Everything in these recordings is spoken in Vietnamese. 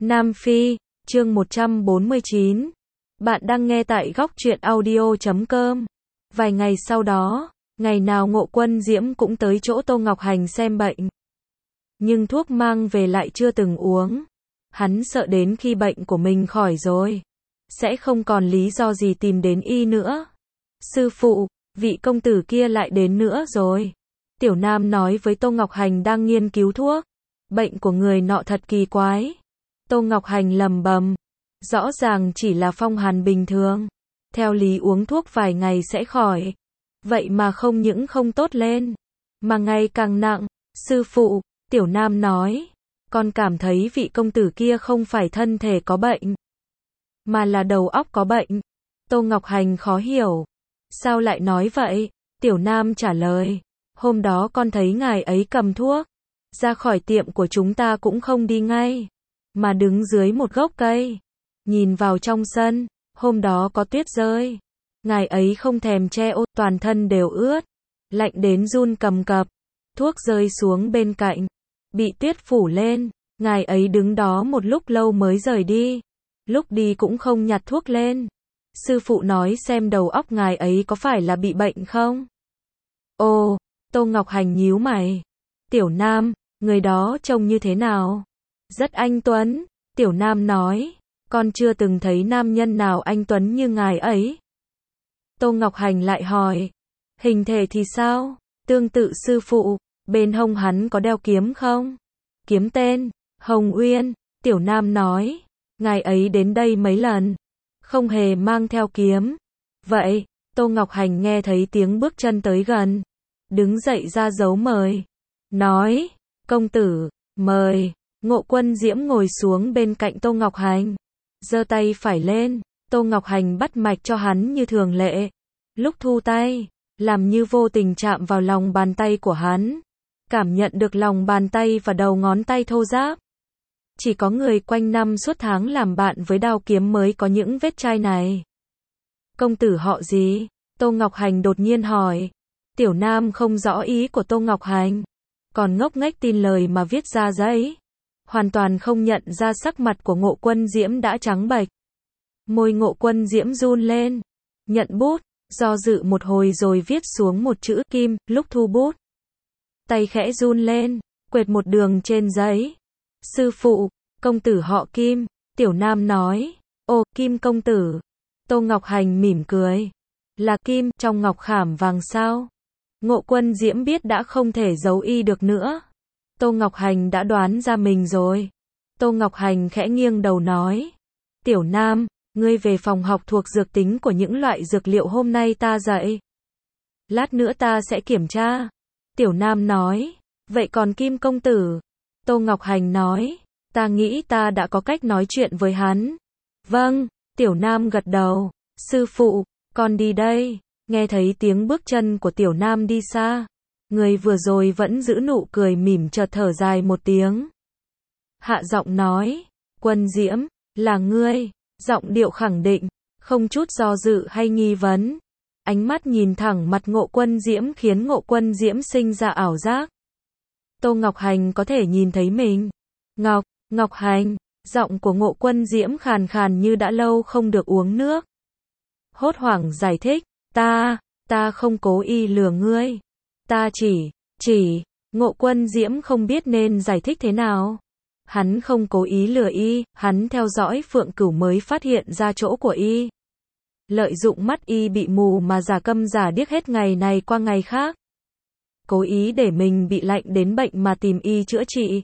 Nam Phi, chương 149. Bạn đang nghe tại góc truyện audio.com. Vài ngày sau đó, ngày nào Ngộ Quân Diễm cũng tới chỗ Tô Ngọc Hành xem bệnh. Nhưng thuốc mang về lại chưa từng uống. Hắn sợ đến khi bệnh của mình khỏi rồi, sẽ không còn lý do gì tìm đến y nữa. Sư phụ, vị công tử kia lại đến nữa rồi. Tiểu Nam nói với Tô Ngọc Hành đang nghiên cứu thuốc. Bệnh của người nọ thật kỳ quái. Tô Ngọc Hành lầm bầm. Rõ ràng chỉ là phong hàn bình thường. Theo lý uống thuốc vài ngày sẽ khỏi. Vậy mà không những không tốt lên, mà ngày càng nặng. Sư phụ, Tiểu Nam nói. Con cảm thấy vị công tử kia không phải thân thể có bệnh, mà là đầu óc có bệnh. Tô Ngọc Hành khó hiểu. Sao lại nói vậy? Tiểu Nam trả lời. Hôm đó con thấy ngài ấy cầm thuốc, ra khỏi tiệm của chúng ta cũng không đi ngay, mà đứng dưới một gốc cây, nhìn vào trong sân. Hôm đó có tuyết rơi. Ngài ấy không thèm che ô, toàn thân đều ướt, lạnh đến run cầm cập. Thuốc rơi xuống bên cạnh, bị tuyết phủ lên. Ngài ấy đứng đó một lúc lâu mới rời đi. Lúc đi cũng không nhặt thuốc lên. Sư phụ nói xem đầu óc ngài ấy có phải là bị bệnh không? Ồ, Tô Ngọc Hành nhíu mày. Tiểu Nam, người đó trông như thế nào? Rất anh tuấn. Tiểu Nam nói. Con chưa từng thấy nam nhân nào anh tuấn như ngài ấy. Tô Ngọc Hành lại hỏi. Hình thể thì sao? Tương tự sư phụ. Bên hông hắn có đeo kiếm không? Kiếm tên Hồng Uyên. Tiểu Nam nói. Ngài ấy đến đây mấy lần, không hề mang theo kiếm. Vậy, Tô Ngọc Hành nghe thấy tiếng bước chân tới gần, đứng dậy ra dấu mời. Nói, công tử, mời. Ngộ Quân Diễm ngồi xuống bên cạnh Tô Ngọc Hành, giơ tay phải lên. Tô Ngọc Hành bắt mạch cho hắn như thường lệ. Lúc thu tay, làm như vô tình chạm vào lòng bàn tay của hắn. Cảm nhận được lòng bàn tay và đầu ngón tay thô ráp. Chỉ có người quanh năm suốt tháng làm bạn với đao kiếm mới có những vết chai này. Công tử họ gì? Tô Ngọc Hành đột nhiên hỏi. Tiểu Nam không rõ ý của Tô Ngọc Hành, còn ngốc nghếch tin lời mà viết ra giấy. Hoàn toàn không nhận ra sắc mặt của Ngộ Quân Diễm đã trắng bệch. Môi Ngộ Quân Diễm run lên, nhận bút, do dự một hồi rồi viết xuống một chữ Kim. Lúc thu bút, tay khẽ run lên, quệt một đường trên giấy. Sư phụ, công tử họ Kim. Tiểu Nam nói. Ồ, Kim công tử. Tô Ngọc Hành mỉm cười. Là kim trong ngọc khảm vàng sao? Ngộ Quân Diễm biết đã không thể giấu y được nữa. Tô Ngọc Hành đã đoán ra mình rồi. Tô Ngọc Hành khẽ nghiêng đầu nói. Tiểu Nam, ngươi về phòng học thuộc dược tính của những loại dược liệu hôm nay ta dạy. Lát nữa ta sẽ kiểm tra. Tiểu Nam nói. Vậy còn Kim công tử? Tô Ngọc Hành nói. Ta nghĩ ta đã có cách nói chuyện với hắn. Vâng, Tiểu Nam gật đầu. Sư phụ, con đi đây. Nghe thấy tiếng bước chân của Tiểu Nam đi xa, người vừa rồi vẫn giữ nụ cười mỉm chợt thở dài một tiếng. Hạ giọng nói. Quân Diễm, là ngươi. Giọng điệu khẳng định, không chút do dự hay nghi vấn. Ánh mắt nhìn thẳng mặt Ngộ Quân Diễm khiến Ngộ Quân Diễm sinh ra ảo giác. Tô Ngọc Hành có thể nhìn thấy mình. Ngọc Hành, giọng của Ngộ Quân Diễm khàn khàn như đã lâu không được uống nước. Hốt hoảng giải thích, ta không cố ý lừa ngươi. Ta chỉ, Ngộ Quân Diễm không biết nên giải thích thế nào. Hắn không cố ý lừa y, hắn theo dõi Phượng Cửu mới phát hiện ra chỗ của y. Lợi dụng mắt y bị mù mà giả câm giả điếc hết ngày này qua ngày khác. Cố ý để mình bị lạnh đến bệnh mà tìm y chữa trị.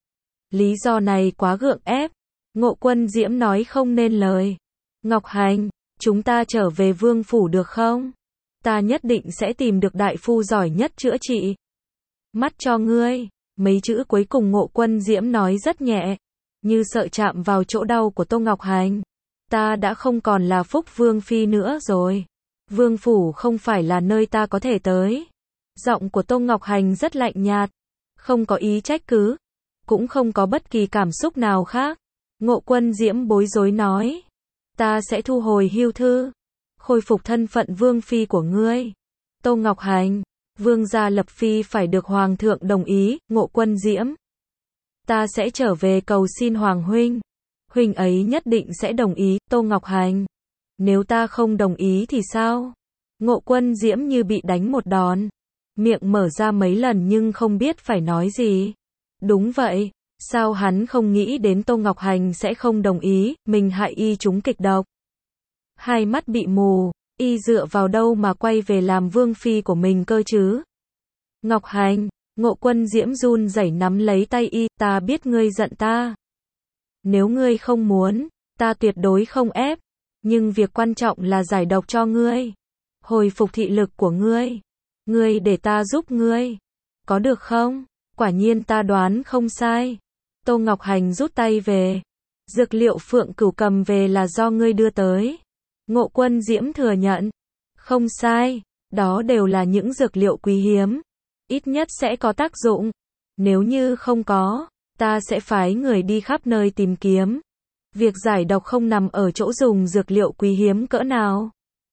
Lý do này quá gượng ép. Ngộ Quân Diễm nói không nên lời. Ngọc Hành, chúng ta trở về vương phủ được không? Ta nhất định sẽ tìm được đại phu giỏi nhất chữa trị. Mắt cho ngươi. Mấy chữ cuối cùng Ngộ Quân Diễm nói rất nhẹ, như sợ chạm vào chỗ đau của Tô Ngọc Hành. Ta đã không còn là Phúc Vương Phi nữa rồi. Vương phủ không phải là nơi ta có thể tới. Giọng của Tô Ngọc Hành rất lạnh nhạt, không có ý trách cứ, cũng không có bất kỳ cảm xúc nào khác. Ngộ Quân Diễm bối rối nói. Ta sẽ thu hồi hưu thư, khôi phục thân phận Vương Phi của ngươi. Tô Ngọc Hành, Vương gia lập phi phải được Hoàng thượng đồng ý. Ngộ Quân Diễm. Ta sẽ trở về cầu xin Hoàng huynh. Huynh ấy nhất định sẽ đồng ý, Tô Ngọc Hành. Nếu ta không đồng ý thì sao? Ngộ Quân Diễm như bị đánh một đòn. Miệng mở ra mấy lần nhưng không biết phải nói gì. Đúng vậy, sao hắn không nghĩ đến Tô Ngọc Hành sẽ không đồng ý, mình hại y trúng kịch độc. Hai mắt bị mù, y dựa vào đâu mà quay về làm vương phi của mình cơ chứ? Ngọc Hành, Ngộ Quân Diễm run rẩy nắm lấy tay y, ta biết ngươi giận ta. Nếu ngươi không muốn, ta tuyệt đối không ép. Nhưng việc quan trọng là giải độc cho ngươi. Hồi phục thị lực của ngươi. Ngươi để ta giúp ngươi. Có được không? Quả nhiên ta đoán không sai. Tô Ngọc Hành rút tay về. Dược liệu Phượng Cửu cầm về là do ngươi đưa tới. Ngộ Quân Diễm thừa nhận. Không sai, đó đều là những dược liệu quý hiếm. Ít nhất sẽ có tác dụng. Nếu như không có, ta sẽ phái người đi khắp nơi tìm kiếm. Việc giải độc không nằm ở chỗ dùng dược liệu quý hiếm cỡ nào,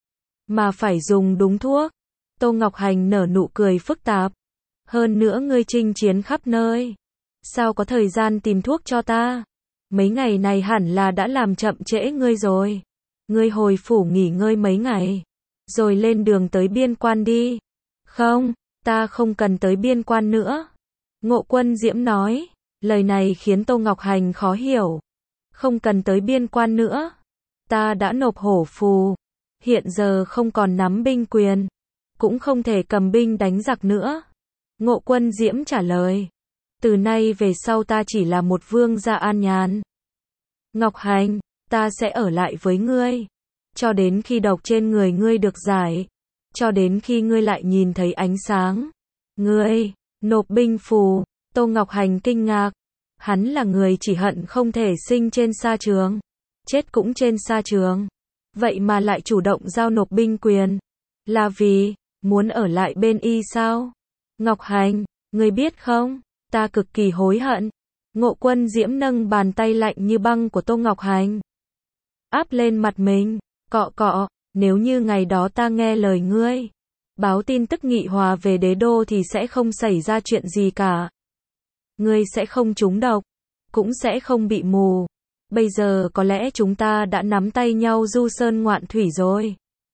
mà phải dùng đúng thuốc. Tô Ngọc Hành nở nụ cười phức tạp. Hơn nữa ngươi chinh chiến khắp nơi. Sao có thời gian tìm thuốc cho ta? Mấy ngày này hẳn là đã làm chậm trễ ngươi rồi. Ngươi hồi phủ nghỉ ngơi mấy ngày, rồi lên đường tới biên quan đi. Không, ta không cần tới biên quan nữa. Ngộ Quân Diễm nói. Lời này khiến Tô Ngọc Hành khó hiểu. Không cần tới biên quan nữa. Ta đã nộp hổ phù. Hiện giờ không còn nắm binh quyền. Cũng không thể cầm binh đánh giặc nữa. Ngộ Quân Diễm trả lời. Từ nay về sau ta chỉ là một vương gia an nhàn. Ngọc Hành, ta sẽ ở lại với ngươi. Cho đến khi độc trên người ngươi được giải. Cho đến khi ngươi lại nhìn thấy ánh sáng. Ngươi, nộp binh phù. Tô Ngọc Hành kinh ngạc. Hắn là người chỉ hận không thể sinh trên sa trường. Chết cũng trên sa trường. Vậy mà lại chủ động giao nộp binh quyền. Là vì, muốn ở lại bên y sao? Ngọc Hành, ngươi biết không? Ta cực kỳ hối hận. Ngộ Quân Diễm nâng bàn tay lạnh như băng của Tô Ngọc Hành. Áp lên mặt mình. Cọ cọ, nếu như ngày đó ta nghe lời ngươi. Báo tin tức nghị hòa về đế đô thì sẽ không xảy ra chuyện gì cả. Ngươi sẽ không trúng độc. Cũng sẽ không bị mù. Bây giờ có lẽ chúng ta đã nắm tay nhau du sơn ngoạn thủy rồi.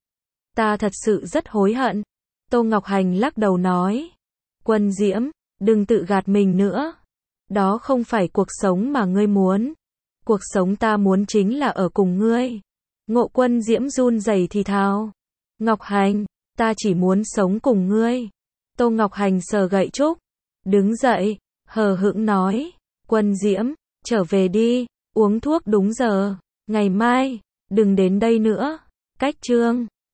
Ta thật sự rất hối hận. Tô Ngọc Hành lắc đầu nói. Quân Diễm, đừng tự gạt mình nữa. Đó không phải cuộc sống mà ngươi muốn. Cuộc sống ta muốn chính là ở cùng ngươi. Ngộ Quân Diễm run rẩy thì thào. Ngọc Hành, ta chỉ muốn sống cùng ngươi. Tô Ngọc Hành sờ gậy trúc. Đứng dậy, hờ hững nói. Quân Diễm, trở về đi, uống thuốc đúng giờ. Ngày mai, đừng đến đây nữa. Cách chương